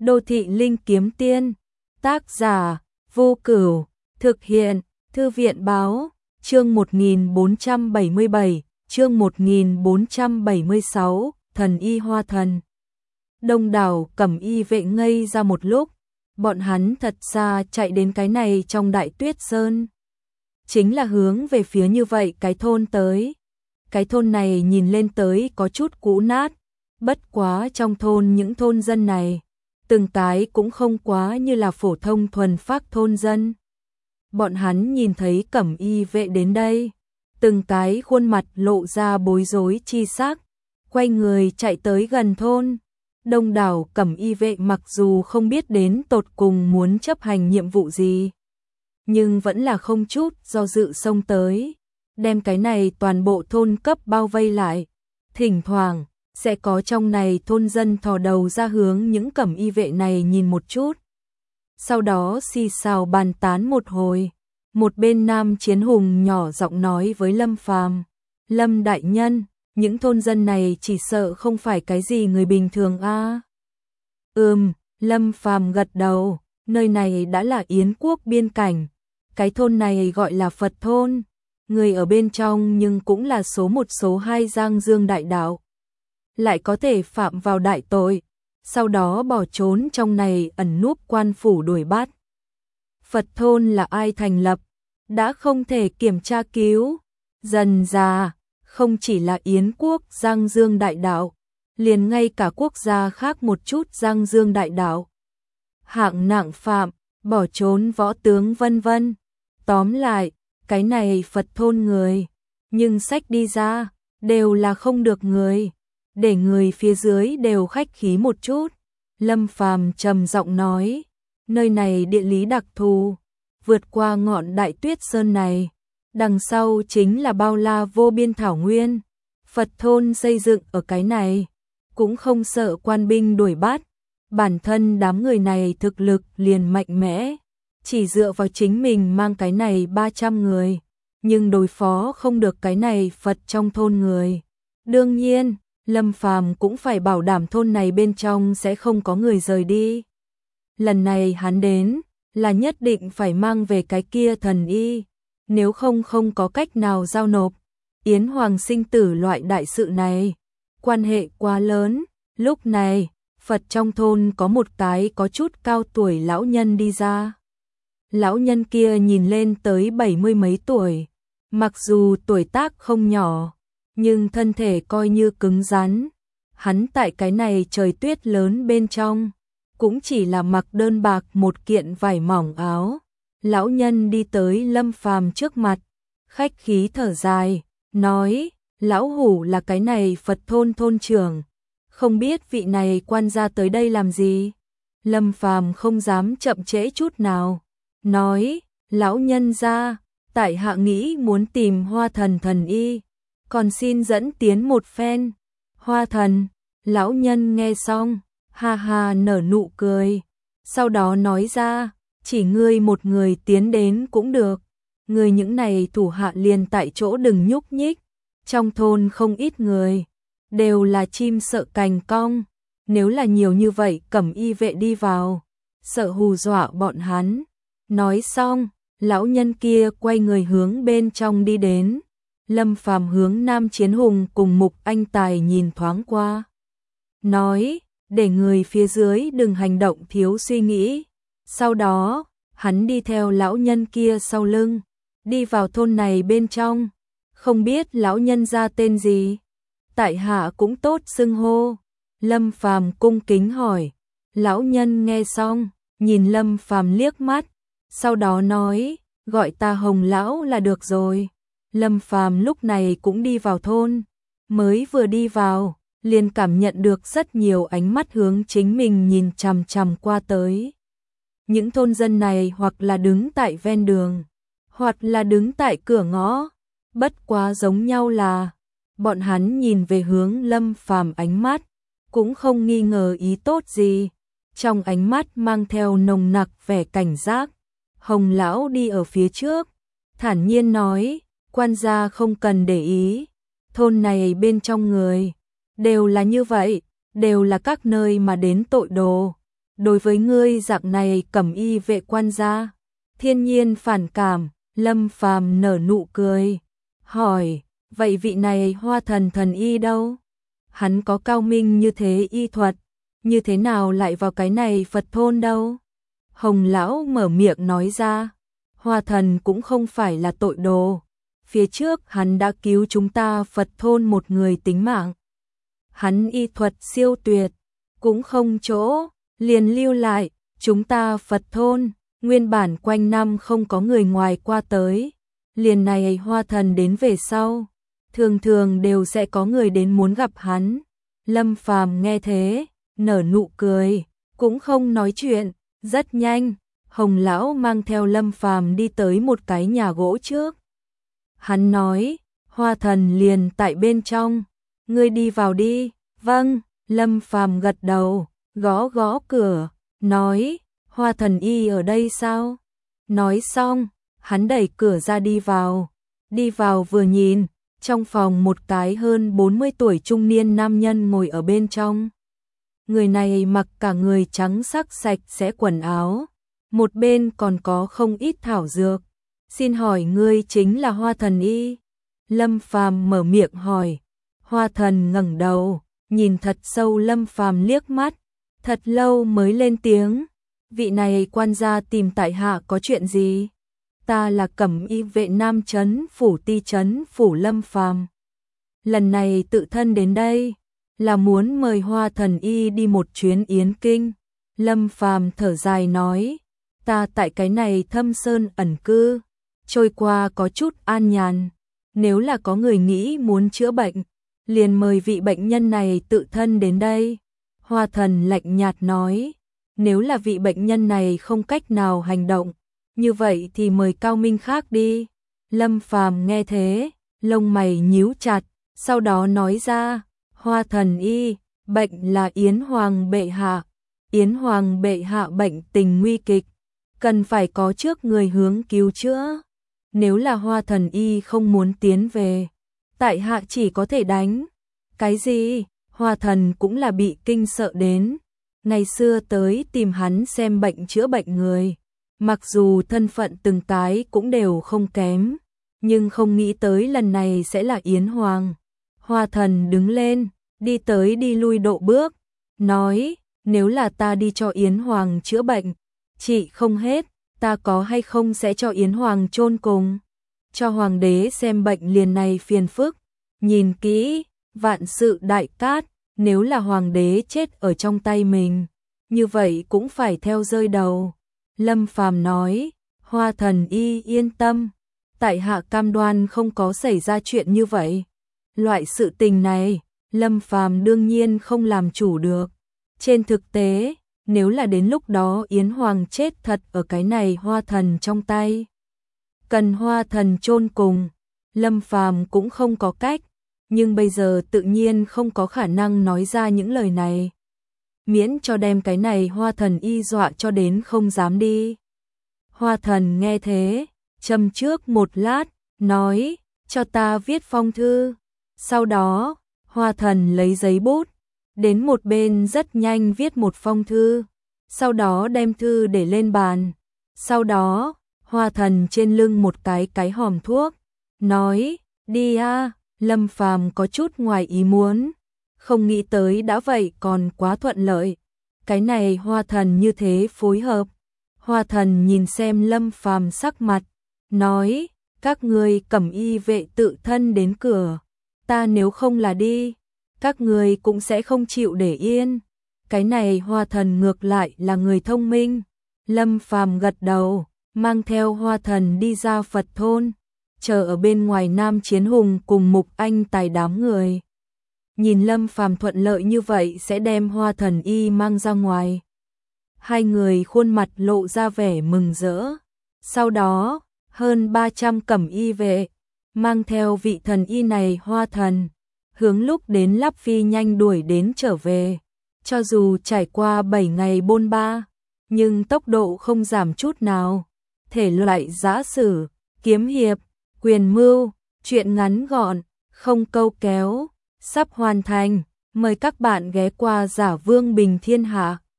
Đô thị linh kiếm tiên, tác giả, Vô Cửu, thực hiện, Thư viện báo, chương 1477, chương 1476, thần y hoa thần. Đông đảo cẩm y vệ ngây ra một lúc, bọn hắn thật xa chạy đến cái này trong Đại Tuyết Sơn. Chính là hướng về phía như vậy cái thôn tới. Cái thôn này nhìn lên tới có chút cũ nát, bất quá trong thôn những thôn dân này, từng cái cũng không quá như là phổ thông thuần phác thôn dân. Bọn hắn nhìn thấy cẩm y vệ đến đây, từng cái khuôn mặt lộ ra bối rối chi sắc, quay người chạy tới gần thôn. Đông đảo cẩm y vệ mặc dù không biết đến tột cùng muốn chấp hành nhiệm vụ gì, nhưng vẫn là không chút do dự xông tới, đem cái này toàn bộ thôn cấp bao vây lại. Thỉnh thoảng sẽ có trong này thôn dân thò đầu ra hướng những cẩm y vệ này nhìn một chút. Sau đó xì xào bàn tán một hồi, một bên nam chiến hùng nhỏ giọng nói với Lâm Phàm: "Lâm đại nhân, những thôn dân này chỉ sợ không phải cái gì người bình thường a." Lâm Phàm gật đầu, nơi này đã là Yến quốc biên cảnh, cái thôn này gọi là Phật thôn, người ở bên trong nhưng cũng là số một số hai Giang Dương đại đạo, lại có thể phạm vào đại tội, sau đó bỏ trốn trong này ẩn núp quan phủ đuổi bắt. Phật thôn là ai thành lập, đã không thể kiểm tra cứu, dần dà, không chỉ là Yến quốc Giang Dương đại đạo, liền ngay cả quốc gia khác một chút Giang Dương đại đạo, hạng nặng phạm, bỏ trốn võ tướng vân vân. Tóm lại, cái này Phật thôn người, nhưng sách đi ra, đều là không được người, để người phía dưới đều khách khí một chút. Lâm Phàm trầm giọng nói, nơi này địa lý đặc thù, vượt qua ngọn Đại Tuyết Sơn này, đằng sau chính là bao la vô biên thảo nguyên. Phật thôn xây dựng ở cái này, cũng không sợ quan binh đuổi bắt, bản thân đám người này thực lực liền mạnh mẽ, chỉ dựa vào chính mình mang cái này 300 người, nhưng đối phó không được cái này Phật trong thôn người. Đương nhiên, Lâm Phàm cũng phải bảo đảm thôn này bên trong sẽ không có người rời đi. Lần này hắn đến, là nhất định phải mang về cái kia thần y, nếu không không có cách nào giao nộp. Yến Hoàng sinh tử loại đại sự này, quan hệ quá lớn. Lúc này, Phật trong thôn có một cái có chút cao tuổi lão nhân đi ra. Lão nhân kia nhìn lên tới 70 mấy tuổi, mặc dù tuổi tác không nhỏ, nhưng thân thể coi như cứng rắn. Hắn tại cái này trời tuyết lớn bên trong, cũng chỉ là mặc đơn bạc một kiện vải mỏng áo. Lão nhân đi tới Lâm Phàm trước mặt, khách khí thở dài, nói: "Lão hủ là cái này Phật thôn thôn trưởng, không biết vị này quan gia tới đây làm gì?" Lâm Phàm không dám chậm trễ chút nào, nói: "Lão nhân gia, tại hạ nghĩ muốn tìm Hoa thần thần y, còn xin dẫn tiến một phen." Hoa thần, lão nhân nghe xong, ha ha nở nụ cười, sau đó nói ra: "Chỉ ngươi một người tiến đến cũng được, người những này thủ hạ liền tại chỗ đừng nhúc nhích, trong thôn không ít người, đều là chim sợ cành cong, nếu là nhiều như vậy cẩm y vệ đi vào, sợ hù dọa bọn hắn." Nói xong, lão nhân kia quay người hướng bên trong đi đến. Lâm Phàm hướng Nam Chiến Hùng cùng Mục Anh Tài nhìn thoáng qua, nói: "Để người phía dưới đừng hành động thiếu suy nghĩ." Sau đó, hắn đi theo lão nhân kia sau lưng, đi vào thôn này bên trong. Không biết lão nhân ra tên gì? Tại hạ cũng tốt xưng hô. Lâm Phàm cung kính hỏi. Lão nhân nghe xong, nhìn Lâm Phàm liếc mắt, sau đó nói: "Gọi ta Hồng lão là được rồi." Lâm Phàm lúc này cũng đi vào thôn, mới vừa đi vào, liền cảm nhận được rất nhiều ánh mắt hướng chính mình nhìn chằm chằm qua tới. Những thôn dân này hoặc là đứng tại ven đường, hoặc là đứng tại cửa ngõ, bất quá giống nhau là bọn hắn nhìn về hướng Lâm Phàm ánh mắt cũng không nghi ngờ ý tốt gì, trong ánh mắt mang theo nồng nặc vẻ cảnh giác. Hồng lão đi ở phía trước, thản nhiên nói: "Quan gia không cần để ý, thôn này bên trong người đều là như vậy, đều là các nơi mà đến tội đồ, đối với ngươi dạng này cẩm y vệ quan gia, thiên nhiên phản cảm. Lâm Phàm nở nụ cười, hỏi, vậy vị này Hoa Thần thần y đâu? Hắn có cao minh như thế y thuật, như thế nào lại vào cái này Phật thôn đâu? Hồng lão mở miệng nói ra, Hoa Thần cũng không phải là tội đồ, phía trước hắn đã cứu chúng ta Phật thôn một người tính mạng. Hắn y thuật siêu tuyệt, cũng không chỗ liền lưu lại, chúng ta Phật thôn nguyên bản quanh năm không có người ngoài qua tới, liền này Hoa Thần đến về sau, thường thường đều sẽ có người đến muốn gặp hắn. Lâm Phàm nghe thế, nở nụ cười, cũng không nói chuyện. Rất nhanh, Hồng lão mang theo Lâm Phàm đi tới một cái nhà gỗ trước. Hắn nói, Hoa Thần liền tại bên trong, ngươi đi vào đi. Vâng. Lâm Phàm gật đầu, gõ gõ cửa, nói, Hoa Thần y ở đây sao? Nói xong, hắn đẩy cửa ra đi vào. Đi vào vừa nhìn, trong phòng một cái hơn 40 tuổi trung niên nam nhân ngồi ở bên trong. Người này mặc cả người trắng sắc sạch sẽ quần áo, một bên còn có không ít thảo dược. Xin hỏi ngươi chính là Hoa Thần y? Lâm Phàm mở miệng hỏi. Hoa Thần ngẩng đầu, nhìn thật sâu Lâm Phàm liếc mắt, thật lâu mới lên tiếng. Vị này quan gia tìm tại hạ có chuyện gì? Ta là cẩm y vệ Nam Trấn Phủ Ti Trấn Phủ Lâm Phàm. Lần này tự thân đến đây, là muốn mời Hoa Thần y đi một chuyến yến kinh. Lâm Phàm thở dài nói, ta tại cái này thâm sơn ẩn cư, trôi qua có chút an nhàn. Nếu là có người nghĩ muốn chữa bệnh, liền mời vị bệnh nhân này tự thân đến đây. Hoa Thần lạnh nhạt nói, nếu là vị bệnh nhân này không cách nào hành động, như vậy thì mời cao minh khác đi. Lâm Phàm nghe thế, lông mày nhíu chặt, sau đó nói ra, Hoa Thần y, bệnh là Yến Hoàng bệ hạ. Yến Hoàng bệ hạ bệnh tình nguy kịch, cần phải có trước người hướng cứu chữa. Nếu là Hoa Thần y không muốn tiến về, tại hạ chỉ có thể đánh. Cái gì? Hoa Thần cũng là bị kinh sợ đến. Ngày xưa tới tìm hắn xem bệnh chữa bệnh người, mặc dù thân phận từng cái cũng đều không kém, nhưng không nghĩ tới lần này sẽ là Yến Hoàng. Hoa Thần đứng lên, đi tới đi lui độ bước, nói, nếu là ta đi cho Yến Hoàng chữa bệnh, trị không hết, ta có hay không sẽ cho Yến Hoàng chôn cùng. Cho Hoàng đế xem bệnh liền này phiền phức, nhìn kỹ, vạn sự đại cát, nếu là Hoàng đế chết ở trong tay mình, như vậy cũng phải theo rơi đầu. Lâm Phàm nói, Hoa Thần y yên tâm, tại hạ cam đoan không có xảy ra chuyện như vậy. Loại sự tình này, Lâm Phàm đương nhiên không làm chủ được. Trên thực tế, nếu là đến lúc đó Yến Hoàng chết thật ở cái này Hoa Thần trong tay, cần Hoa Thần chôn cùng, Lâm Phàm cũng không có cách, nhưng bây giờ tự nhiên không có khả năng nói ra những lời này. Miễn cho đem cái này Hoa Thần y dọa cho đến không dám đi. Hoa Thần nghe thế, châm trước một lát, nói, cho ta viết phong thư. Sau đó, Hoa Thần lấy giấy bút, đến một bên rất nhanh viết một phong thư, sau đó đem thư để lên bàn. Sau đó, Hoa Thần trên lưng một cái hòm thuốc, nói, đi a. Lâm Phàm có chút ngoài ý muốn, không nghĩ tới đã vậy còn quá thuận lợi. Cái này Hoa Thần như thế phối hợp. Hoa Thần nhìn xem Lâm Phàm sắc mặt, nói, các ngươi cẩm y vệ tự thân đến cửa, ta nếu không là đi, các ngươi cũng sẽ không chịu để yên. Cái này Hoa Thần ngược lại là người thông minh. Lâm Phàm gật đầu, mang theo Hoa Thần đi ra Phật thôn, chờ ở bên ngoài Nam Chiến Hùng cùng Mục Anh Tài đám người. Nhìn Lâm Phàm thuận lợi như vậy sẽ đem Hoa Thần y mang ra ngoài. Hai người khuôn mặt lộ ra vẻ mừng rỡ. Sau đó, hơn 300 cẩm y vệ, mang theo vị thần y này Hoa Thần, hướng lúc đến Lắp Phi nhanh đuổi đến trở về. Cho dù trải qua 7 ngày bôn ba, nhưng tốc độ không giảm chút nào. Thể loại giã sử, kiếm hiệp, quyền mưu, truyện ngắn gọn, không câu kéo, sắp hoàn thành. Mời các bạn ghé qua Giả Vương Bình Thiên Hạ.